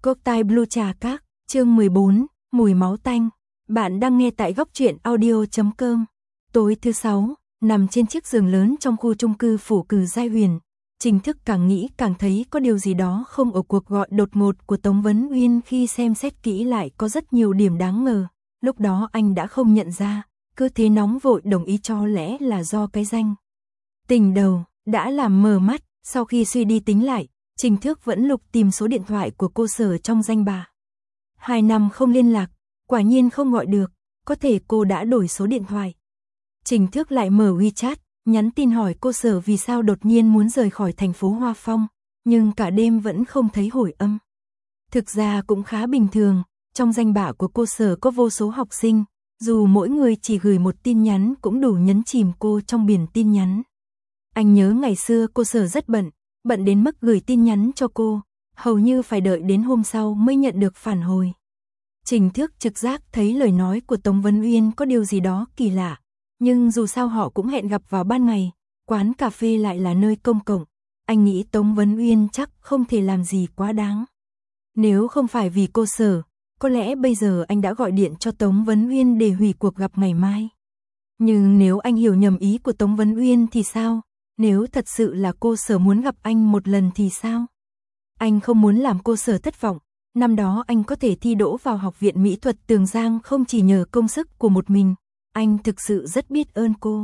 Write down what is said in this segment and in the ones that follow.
Cốc tai Blue trà các, chương 14, mùi máu tanh. Bạn đang nghe tại góc truyện audio.com. Tối thứ 6, nằm trên chiếc giường lớn trong khu chung cư phủ Cử Giai Huyền, Trình Thức càng nghĩ càng thấy có điều gì đó không ở cuộc gọi đột ngột của Tống Vấn Uyên. Khi xem xét kỹ lại có rất nhiều điểm đáng ngờ. Lúc đó anh đã không nhận ra, cứ thế nóng vội đồng ý cho lẽ là do cái danh tình đầu đã làm mờ mắt. Sau khi suy đi tính lại, Trình Thước vẫn lục tìm số điện thoại của cô Sở trong danh bạ. 2 năm không liên lạc, quả nhiên không gọi được, có thể cô đã đổi số điện thoại. Trình Thước lại mở WeChat, nhắn tin hỏi cô Sở vì sao đột nhiên muốn rời khỏi thành phố Hoa Phong, nhưng cả đêm vẫn không thấy hồi âm. Thực ra cũng khá bình thường, trong danh bạ của cô Sở có vô số học sinh, dù mỗi người chỉ gửi một tin nhắn cũng đủ nhấn chìm cô trong biển tin nhắn. Anh nhớ ngày xưa cô Sở rất bận đến mức gửi tin nhắn cho cô, hầu như phải đợi đến hôm sau mới nhận được phản hồi. Trình Thước trực giác thấy lời nói của Tống Vấn Uyên có điều gì đó kỳ lạ, nhưng dù sao họ cũng hẹn gặp vào ban ngày, quán cà phê lại là nơi công cộng, anh nghĩ Tống Vấn Uyên chắc không thể làm gì quá đáng. Nếu không phải vì cô Sở, có lẽ bây giờ anh đã gọi điện cho Tống Vấn Uyên để hủy cuộc gặp ngày mai. Nhưng nếu anh hiểu nhầm ý của Tống Vấn Uyên thì sao? Nếu thật sự là cô Sở muốn gặp anh một lần thì sao? Anh không muốn làm cô Sở thất vọng. Năm đó anh có thể thi đỗ vào Học viện Mỹ thuật Tường Giang không chỉ nhờ công sức của một mình. Anh thực sự rất biết ơn cô.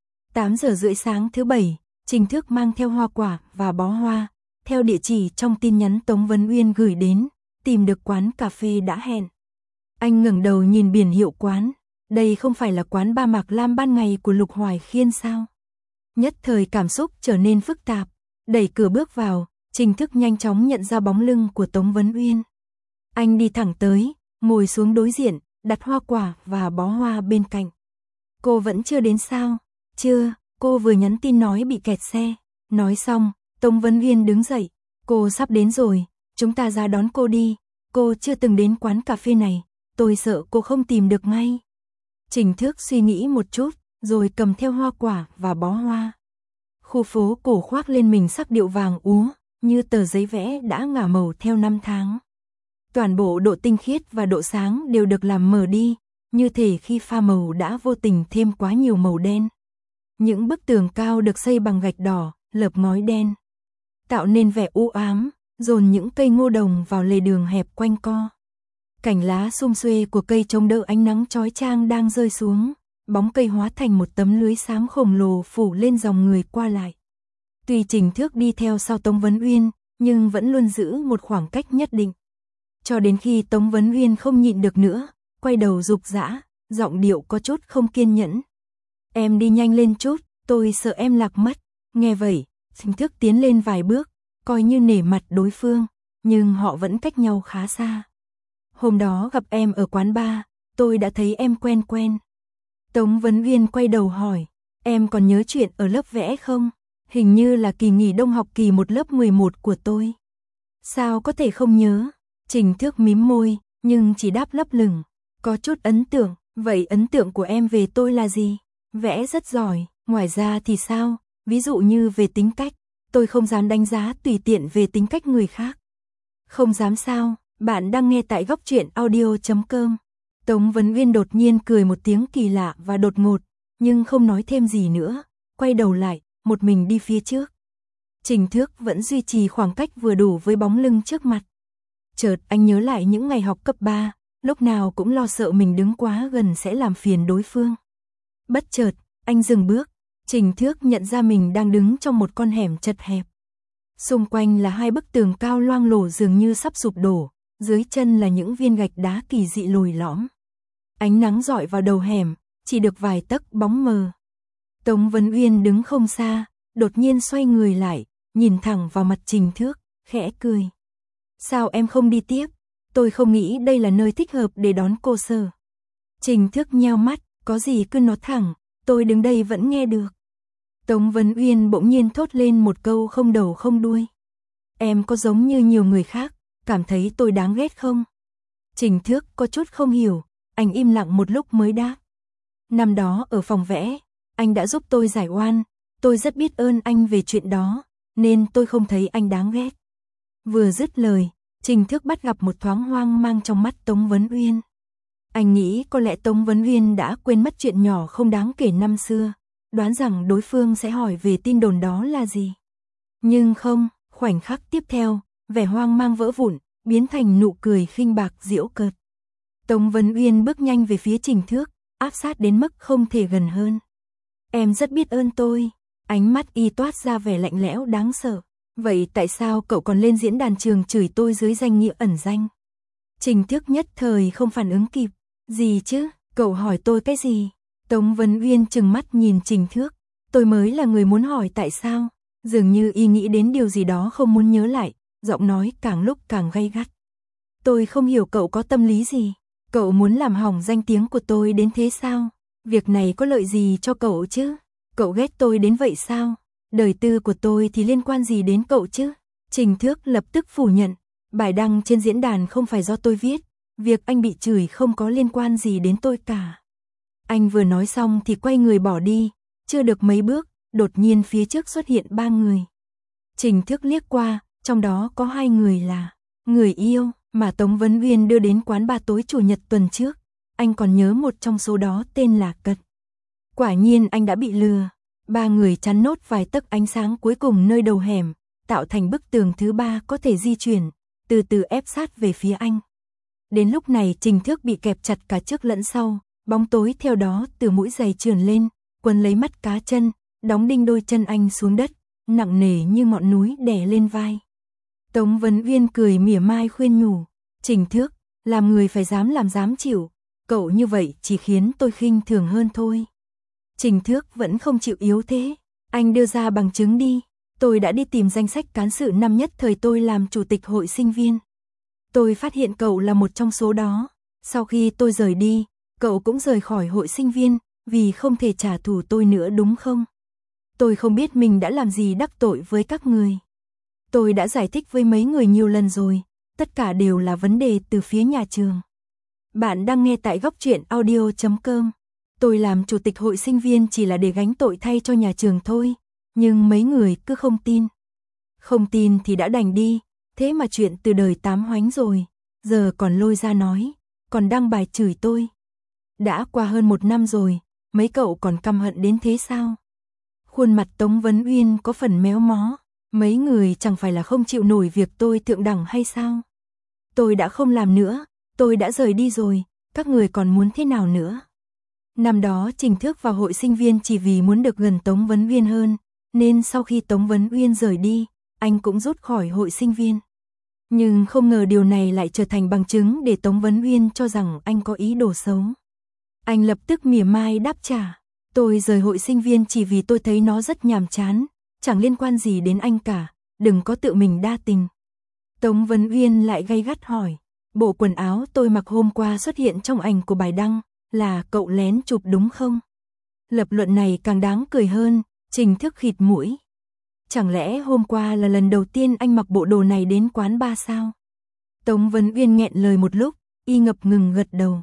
8 giờ rưỡi sáng thứ Bảy, Trình Thước mang theo hoa quả và bó hoa, theo địa chỉ trong tin nhắn Tống Vấn Uyên gửi đến, tìm được quán cà phê đã hẹn. Anh ngẩng đầu nhìn biển hiệu quán. Đây không phải là quán Ba Mạc Lam ban ngày của Lục Hoài Khiên sao? Nhất thời cảm xúc trở nên phức tạp, đẩy cửa bước vào, Trình Thức nhanh chóng nhận ra bóng lưng của Tống Vấn Uyên. Anh đi thẳng tới, ngồi xuống đối diện, đặt hoa quả và bó hoa bên cạnh. Cô vẫn chưa đến sao? Chưa, cô vừa nhắn tin nói bị kẹt xe. Nói xong, Tống Vấn Uyên đứng dậy, cô sắp đến rồi, chúng ta ra đón cô đi. Cô chưa từng đến quán cà phê này, tôi sợ cô không tìm được ngay. Trình Thước suy nghĩ một chút, rồi cầm theo hoa quả và bó hoa. Khu phố cổ khoác lên mình sắc điệu vàng úa, như tờ giấy vẽ đã ngả màu theo năm tháng. Toàn bộ độ tinh khiết và độ sáng đều được làm mờ đi, như thể khi pha màu đã vô tình thêm quá nhiều màu đen. Những bức tường cao được xây bằng gạch đỏ, lợp ngói đen, tạo nên vẻ u ám, dồn những cây ngô đồng vào lề đường hẹp quanh co. Cành lá sum xuê của cây chống đỡ ánh nắng chói chang đang rơi xuống. Bóng cây hóa thành một tấm lưới xám khổng lồ phủ lên dòng người qua lại. Tuy Trình Thước đi theo sau Tống Vấn Uyên, nhưng vẫn luôn giữ một khoảng cách nhất định. Cho đến khi Tống Vấn Uyên không nhịn được nữa, quay đầu rục rã, giọng điệu có chút không kiên nhẫn. Em đi nhanh lên chút, tôi sợ em lạc mất. Nghe vậy, Trình Thước tiến lên vài bước, coi như nể mặt đối phương, nhưng họ vẫn cách nhau khá xa. Hôm đó gặp em ở quán bar, tôi đã thấy em quen. Tống Vấn Uyên quay đầu hỏi, em còn nhớ chuyện ở lớp vẽ không? Hình như là kỳ nghỉ đông học kỳ 1 lớp 11 của tôi. Sao có thể không nhớ? Trình Thước mím môi, nhưng chỉ đáp lấp lửng. Có chút ấn tượng, vậy ấn tượng của em về tôi là gì? Vẽ rất giỏi, ngoài ra thì sao? Ví dụ như về tính cách, tôi không dám đánh giá tùy tiện về tính cách người khác. Không dám sao? Bạn đang nghe tại góc truyện audio.com. Tống Vấn Uyên đột nhiên cười một tiếng kỳ lạ và đột ngột, nhưng không nói thêm gì nữa, quay đầu lại, một mình đi phía trước. Trình Thước vẫn duy trì khoảng cách vừa đủ với bóng lưng trước mặt. Chợt anh nhớ lại những ngày học cấp 3, lúc nào cũng lo sợ mình đứng quá gần sẽ làm phiền đối phương. Bất chợt, anh dừng bước, Trình Thước nhận ra mình đang đứng trong một con hẻm chật hẹp. Xung quanh là 2 bức tường cao loang lổ dường như sắp sụp đổ, dưới chân là những viên gạch đá kỳ dị lồi lõm. Ánh nắng rọi vào đầu hẻm, chỉ được vài tấc bóng mờ. Tống Vấn Uyên đứng không xa, đột nhiên xoay người lại, nhìn thẳng vào mặt Trình Thước, khẽ cười. Sao em không đi tiếp? Tôi không nghĩ đây là nơi thích hợp để đón cô Sở. Trình Thước nheo mắt, có gì cứ nói thẳng, tôi đứng đây vẫn nghe được. Tống Vấn Uyên bỗng nhiên thốt lên một câu không đầu không đuôi. Em có giống như nhiều người khác, cảm thấy tôi đáng ghét không? Trình Thước có chút không hiểu, anh im lặng một lúc mới đáp. Năm đó ở phòng vẽ, anh đã giúp tôi giải oan, tôi rất biết ơn anh về chuyện đó, nên tôi không thấy anh đáng ghét. Vừa dứt lời, Trình Thước bắt gặp một thoáng hoang mang trong mắt Tống Vấn Uyên. Anh nghĩ có lẽ Tống Vấn Uyên đã quên mất chuyện nhỏ không đáng kể năm xưa, đoán rằng đối phương sẽ hỏi về tin đồn đó là gì. Nhưng không, khoảnh khắc tiếp theo, vẻ hoang mang vỡ vụn, biến thành nụ cười khinh bạc giễu cợt. Tống Vấn Uyên bước nhanh về phía Trình Thước, áp sát đến mức không thể gần hơn. Em rất biết ơn tôi. Ánh mắt y toát ra vẻ lạnh lẽo đáng sợ. Vậy tại sao cậu còn lên diễn đàn trường chửi tôi dưới danh nghĩa ẩn danh? Trình Thước nhất thời không phản ứng kịp. Gì chứ, cậu hỏi tôi cái gì? Tống Vấn Uyên trừng mắt nhìn Trình Thước. Tôi mới là người muốn hỏi tại sao. Dường như y nghĩ đến điều gì đó không muốn nhớ lại, giọng nói càng lúc càng gay gắt. Tôi không hiểu cậu có tâm lý gì. Cậu muốn làm hỏng danh tiếng của tôi đến thế sao? Việc này có lợi gì cho cậu chứ? Cậu ghét tôi đến vậy sao? Đời tư của tôi thì liên quan gì đến cậu chứ? Trình Thước lập tức phủ nhận. Bài đăng trên diễn đàn không phải do tôi viết. Việc anh bị chửi không có liên quan gì đến tôi cả. Anh vừa nói xong thì quay người bỏ đi. Chưa được mấy bước, đột nhiên phía trước xuất hiện 3 người. Trình Thước liếc qua, trong đó có 2 người là người yêu mà Tống Vấn Uyên đưa đến quán bar tối chủ nhật tuần trước. Anh còn nhớ một trong số đó tên là Cật. Quả nhiên anh đã bị lừa. 3 người chắn nốt vài tấc ánh sáng cuối cùng nơi đầu hẻm, tạo thành bức tường thứ 3 có thể di chuyển, từ từ ép sát về phía anh. Đến lúc này Trình Thước bị kẹp chặt cả trước lẫn sau, bóng tối theo đó từ mũi giày trườn lên, quấn lấy mắt cá chân, đóng đinh đôi chân anh xuống đất, nặng nề như ngọn núi đè lên vai. Tống Vấn Uyên cười mỉa mai khuyên nhủ, Trình Thước, làm người phải dám chịu, cậu như vậy chỉ khiến tôi khinh thường hơn thôi. Trình Thước vẫn không chịu yếu thế, anh đưa ra bằng chứng đi, tôi đã đi tìm danh sách cán sự năm nhất thời tôi làm chủ tịch hội sinh viên. Tôi phát hiện cậu là một trong số đó, sau khi tôi rời đi, cậu cũng rời khỏi hội sinh viên, vì không thể trả thù tôi nữa đúng không? Tôi không biết mình đã làm gì đắc tội với các người. Tôi đã giải thích với mấy người nhiều lần rồi, tất cả đều là vấn đề từ phía nhà trường. Bạn đang nghe tại Góc Truyện Audio.com. Tôi làm chủ tịch hội sinh viên chỉ là để gánh tội thay cho nhà trường thôi, nhưng mấy người cứ không tin. Không tin thì đã đành đi, thế mà chuyện từ đời tám hoánh rồi, giờ còn lôi ra nói, còn đăng bài chửi tôi. Đã qua hơn 1 năm rồi, mấy cậu còn căm hận đến thế sao? Khuôn mặt Tống Vấn Uyên có phần méo mó, mấy người chẳng phải là không chịu nổi việc tôi thượng đẳng hay sao? Tôi đã không làm nữa, tôi đã rời đi rồi, các người còn muốn thế nào nữa? Năm đó Trình Thước vào hội sinh viên chỉ vì muốn được gần Tống Vấn Uyên hơn, nên sau khi Tống Vấn Uyên rời đi, anh cũng rút khỏi hội sinh viên. Nhưng không ngờ điều này lại trở thành bằng chứng để Tống Vấn Uyên cho rằng anh có ý đồ xấu. Anh lập tức mỉa mai đáp trả, tôi rời hội sinh viên chỉ vì tôi thấy nó rất nhàm chán, chẳng liên quan gì đến anh cả, đừng có tự mình đa tình. Tống Vấn Uyên lại gay gắt hỏi, bộ quần áo tôi mặc hôm qua xuất hiện trong ảnh của bài đăng, là cậu lén chụp đúng không? Lập luận này càng đáng cười hơn, Trình Thước khịt mũi. Chẳng lẽ hôm qua là lần đầu tiên anh mặc bộ đồ này đến quán bar sao? Tống Vấn Uyên nghẹn lời một lúc, y ngập ngừng gật đầu.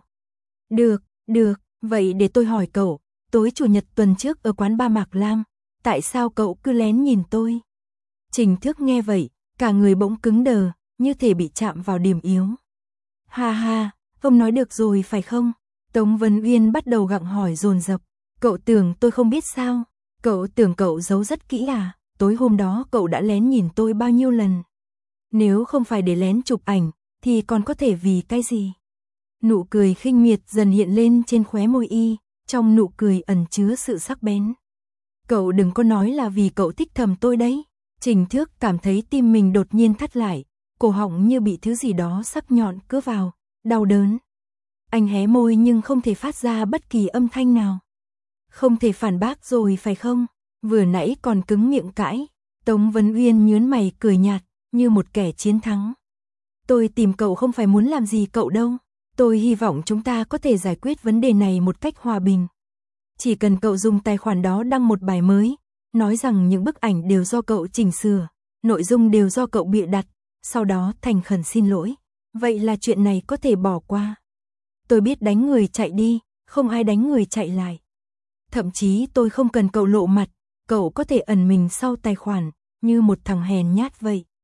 Được, vậy để tôi hỏi cậu, tối chủ nhật tuần trước ở quán bar Mạc Lam, tại sao cậu cứ lén nhìn tôi? Trình Thước nghe vậy, cả người bỗng cứng đờ, như thể bị chạm vào điểm yếu. Ha ha, ông nói được rồi phải không? Tống Vấn Uyên bắt đầu gặng hỏi dồn dập. Cậu tưởng tôi không biết sao? Cậu tưởng cậu giấu rất kỹ à? Tối hôm đó cậu đã lén nhìn tôi bao nhiêu lần? Nếu không phải để lén chụp ảnh, thì còn có thể vì cái gì? Nụ cười khinh miệt dần hiện lên trên khóe môi y, trong nụ cười ẩn chứa sự sắc bén. Cậu đừng có nói là vì cậu thích thầm tôi đấy. Trình Thước cảm thấy tim mình đột nhiên thắt lại, cổ họng như bị thứ gì đó sắc nhọn cứa vào, đau đớn. Anh hé môi nhưng không thể phát ra bất kỳ âm thanh nào. Không thể phản bác rồi phải không? Vừa nãy còn cứng miệng cãi. Tống Vấn Uyên nhướng mày cười nhạt, như một kẻ chiến thắng. Tôi tìm cậu không phải muốn làm gì cậu đâu. Tôi hy vọng chúng ta có thể giải quyết vấn đề này một cách hòa bình. Chỉ cần cậu dùng tài khoản đó đăng một bài mới, nói rằng những bức ảnh đều do cậu chỉnh sửa, nội dung đều do cậu bịa đặt, sau đó thành khẩn xin lỗi. Vậy là chuyện này có thể bỏ qua. Tôi biết đánh người chạy đi, không ai đánh người chạy lại. Thậm chí tôi không cần cậu lộ mặt, cậu có thể ẩn mình sau tài khoản, như một thằng hèn nhát vậy.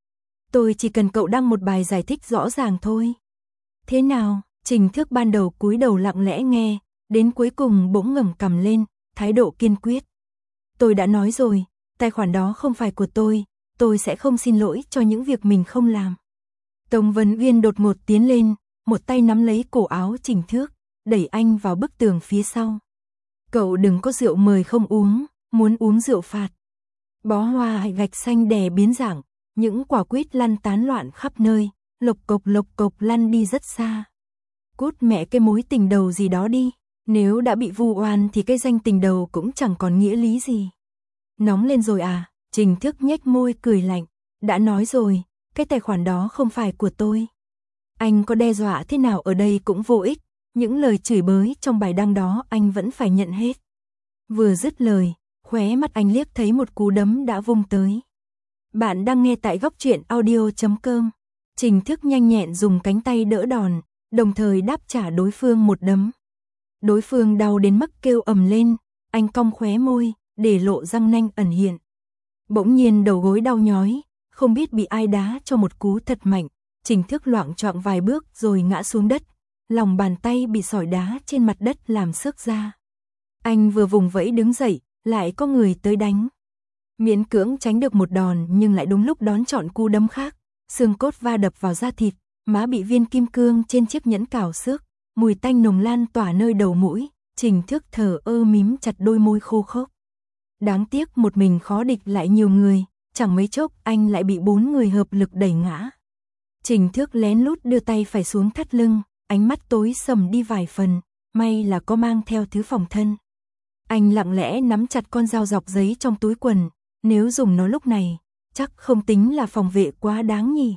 Tôi chỉ cần cậu đăng một bài giải thích rõ ràng thôi. Thế nào? Trình Thước ban đầu cúi đầu lặng lẽ nghe, đến cuối cùng bỗng ngẩng cằm lên, thái độ kiên quyết. Tôi đã nói rồi, tài khoản đó không phải của tôi sẽ không xin lỗi cho những việc mình không làm. Tống Vấn Uyên đột ngột tiến lên, một tay nắm lấy cổ áo Trình Thước, đẩy anh vào bức tường phía sau. Cậu đừng có rượu mời không uống, muốn uống rượu phạt. Bó hoa gạch xanh đè biến dạng, những quả quýt lăn tán loạn khắp nơi, lộc cộc lăn đi rất xa. Cút mẹ cái mối tình đầu gì đó đi, nếu đã bị vu oan thì cái danh tình đầu cũng chẳng còn nghĩa lý gì. Nóng lên rồi à? Trình Thước nhếch môi cười lạnh, đã nói rồi, cái tài khoản đó không phải của tôi. Anh có đe dọa thế nào ở đây cũng vô ích, những lời chửi bới trong bài đăng đó anh vẫn phải nhận hết. Vừa dứt lời, khóe mắt anh liếc thấy một cú đấm đã vung tới. Bạn đang nghe tại góc truyện audio.com. Trình Thước nhanh nhẹn dùng cánh tay đỡ đòn, đồng thời đáp trả đối phương một đấm. Đối phương đau đến mức kêu ầm lên, anh cong khóe môi, để lộ răng nanh ẩn hiện. Bỗng nhiên đầu gối đau nhói, không biết bị ai đá cho một cú thật mạnh, Trình Thước loạng choạng vài bước rồi ngã xuống đất, lòng bàn tay bị sỏi đá trên mặt đất làm xước ra. Anh vừa vùng vẫy đứng dậy, lại có người tới đánh. Miễn cưỡng tránh được một đòn nhưng lại đúng lúc đón chọn cú đấm khác, xương cốt va đập vào da thịt, má bị viên kim cương trên chiếc nhẫn cào xước, mùi tanh nồng lan tỏa nơi đầu mũi, Trình Thước thở ơ mím chặt đôi môi khô khốc. Đáng tiếc một mình khó địch lại nhiều người, chẳng mấy chốc anh lại bị 4 người hợp lực đẩy ngã. Trình Thước lén lút đưa tay phải xuống thắt lưng, ánh mắt tối sầm đi vài phần, may là có mang theo thứ phòng thân. Anh lặng lẽ nắm chặt con dao dọc giấy trong túi quần, nếu dùng nó lúc này, chắc không tính là phòng vệ quá đáng nhỉ.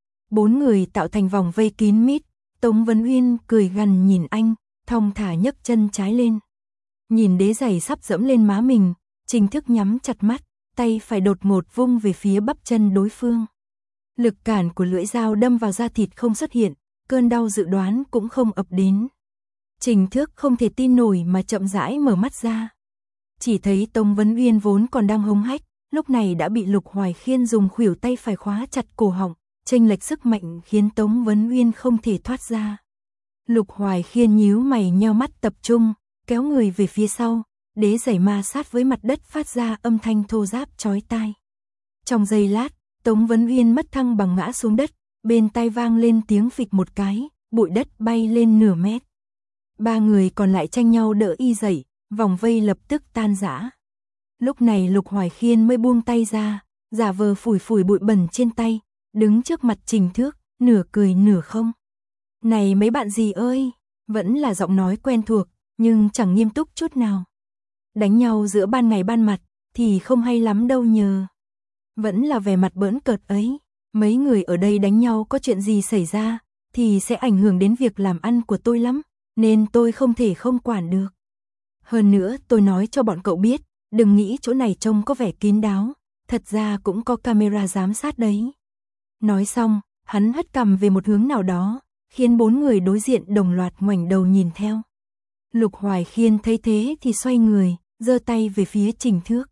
4 người tạo thành vòng vây kín mít, Tống Vấn Uyên cười gằn nhìn anh, thong thả nhấc chân trái lên. Nhìn đế giày sắp dẫm lên má mình, Trình Thước nhắm chặt mắt, tay phải đột ngột vung về phía bắp chân đối phương. Lực cản của lưỡi dao đâm vào da thịt không xuất hiện, cơn đau dự đoán cũng không ập đến. Trình Thước không thể tin nổi mà chậm rãi mở mắt ra. Chỉ thấy Tống Vấn Uyên vốn còn đang hống hách, lúc này đã bị Lục Hoài Khiên dùng khuỷu tay phải khóa chặt cổ họng, chênh lệch sức mạnh khiến Tống Vấn Uyên không thể thoát ra. Lục Hoài Khiên nhíu mày nheo mắt tập trung, kéo người về phía sau, đế giày ma sát với mặt đất phát ra âm thanh thô ráp chói tai. Trong giây lát, Tống Vấn Uyên mất thăng bằng ngã xuống đất, bên tai vang lên tiếng phịch một cái, bụi đất bay lên nửa mét. 3 người còn lại tranh nhau đỡ y dậy, vòng vây lập tức tan rã. Lúc này Lục Hoài Khiên mới buông tay ra, giả vờ phủi phủi bụi bẩn trên tay, đứng trước mặt Trình Thước, nửa cười nửa không. Này mấy bạn gì ơi, vẫn là giọng nói quen thuộc, nhưng chẳng nghiêm túc chút nào. Đánh nhau giữa ban ngày ban mặt, thì không hay lắm đâu nhờ. Vẫn là vẻ mặt bỡn cợt ấy, mấy người ở đây đánh nhau có chuyện gì xảy ra, thì sẽ ảnh hưởng đến việc làm ăn của tôi lắm, nên tôi không thể không quản được. Hơn nữa tôi nói cho bọn cậu biết, đừng nghĩ chỗ này trông có vẻ kín đáo, thật ra cũng có camera giám sát đấy. Nói xong, hắn hất cằm về một hướng nào đó, khiến 4 người đối diện đồng loạt ngoảnh đầu nhìn theo. Lục Hoài Khiên thấy thế thì xoay người, giơ tay về phía Trình Thước.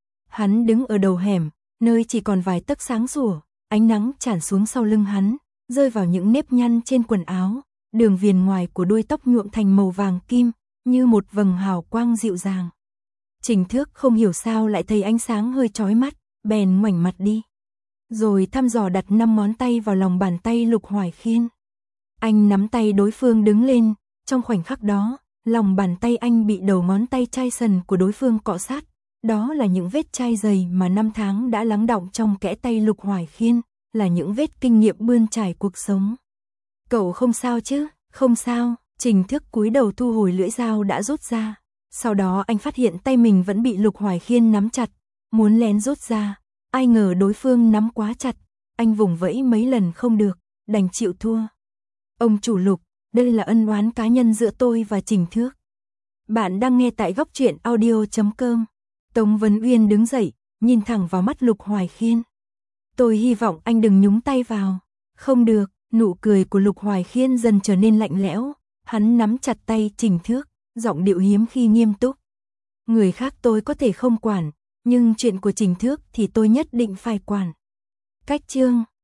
Hắn đứng ở đầu hẻm, nơi chỉ còn vài tấc sáng sủa, ánh nắng tràn xuống sau lưng hắn, rơi vào những nếp nhăn trên quần áo, đường viền ngoài của đuôi tóc nhuộm thành màu vàng kim, như một vầng hào quang dịu dàng. Trình Thước không hiểu sao lại thấy ánh sáng hơi chói mắt, bèn ngoảnh mặt đi. Rồi thăm dò đặt 5 ngón tay vào lòng bàn tay Lục Hoài Khiên. Anh nắm tay đối phương đứng lên, trong khoảnh khắc đó, lòng bàn tay anh bị đầu ngón tay chai sần của đối phương cọ sát. Đó là những vết chai dày mà 5 tháng đã lắng đọng trong kẽ tay Lục Hoài Khiên, là những vết kinh nghiệm bươn trải cuộc sống. Cậu không sao chứ? Không sao. Trình Thước cúi đầu thu hồi lưỡi dao đã rút ra. Sau đó anh phát hiện tay mình vẫn bị Lục Hoài Khiên nắm chặt, muốn lén rút ra. Ai ngờ đối phương nắm quá chặt, anh vùng vẫy mấy lần không được, đành chịu thua. Ông chủ Lục, đây là ân oán cá nhân giữa tôi và Trình Thước. Bạn đang nghe tại góc truyện audio.com. Tống Vấn Uyên đứng dậy, nhìn thẳng vào mắt Lục Hoài Khiên. Tôi hy vọng anh đừng nhúng tay vào. Không được, nụ cười của Lục Hoài Khiên dần trở nên lạnh lẽo. Hắn nắm chặt tay Trình Thước, giọng điệu hiếm khi nghiêm túc. Người khác tôi có thể không quản, nhưng chuyện của Trình Thước thì tôi nhất định phải quản. Cách chương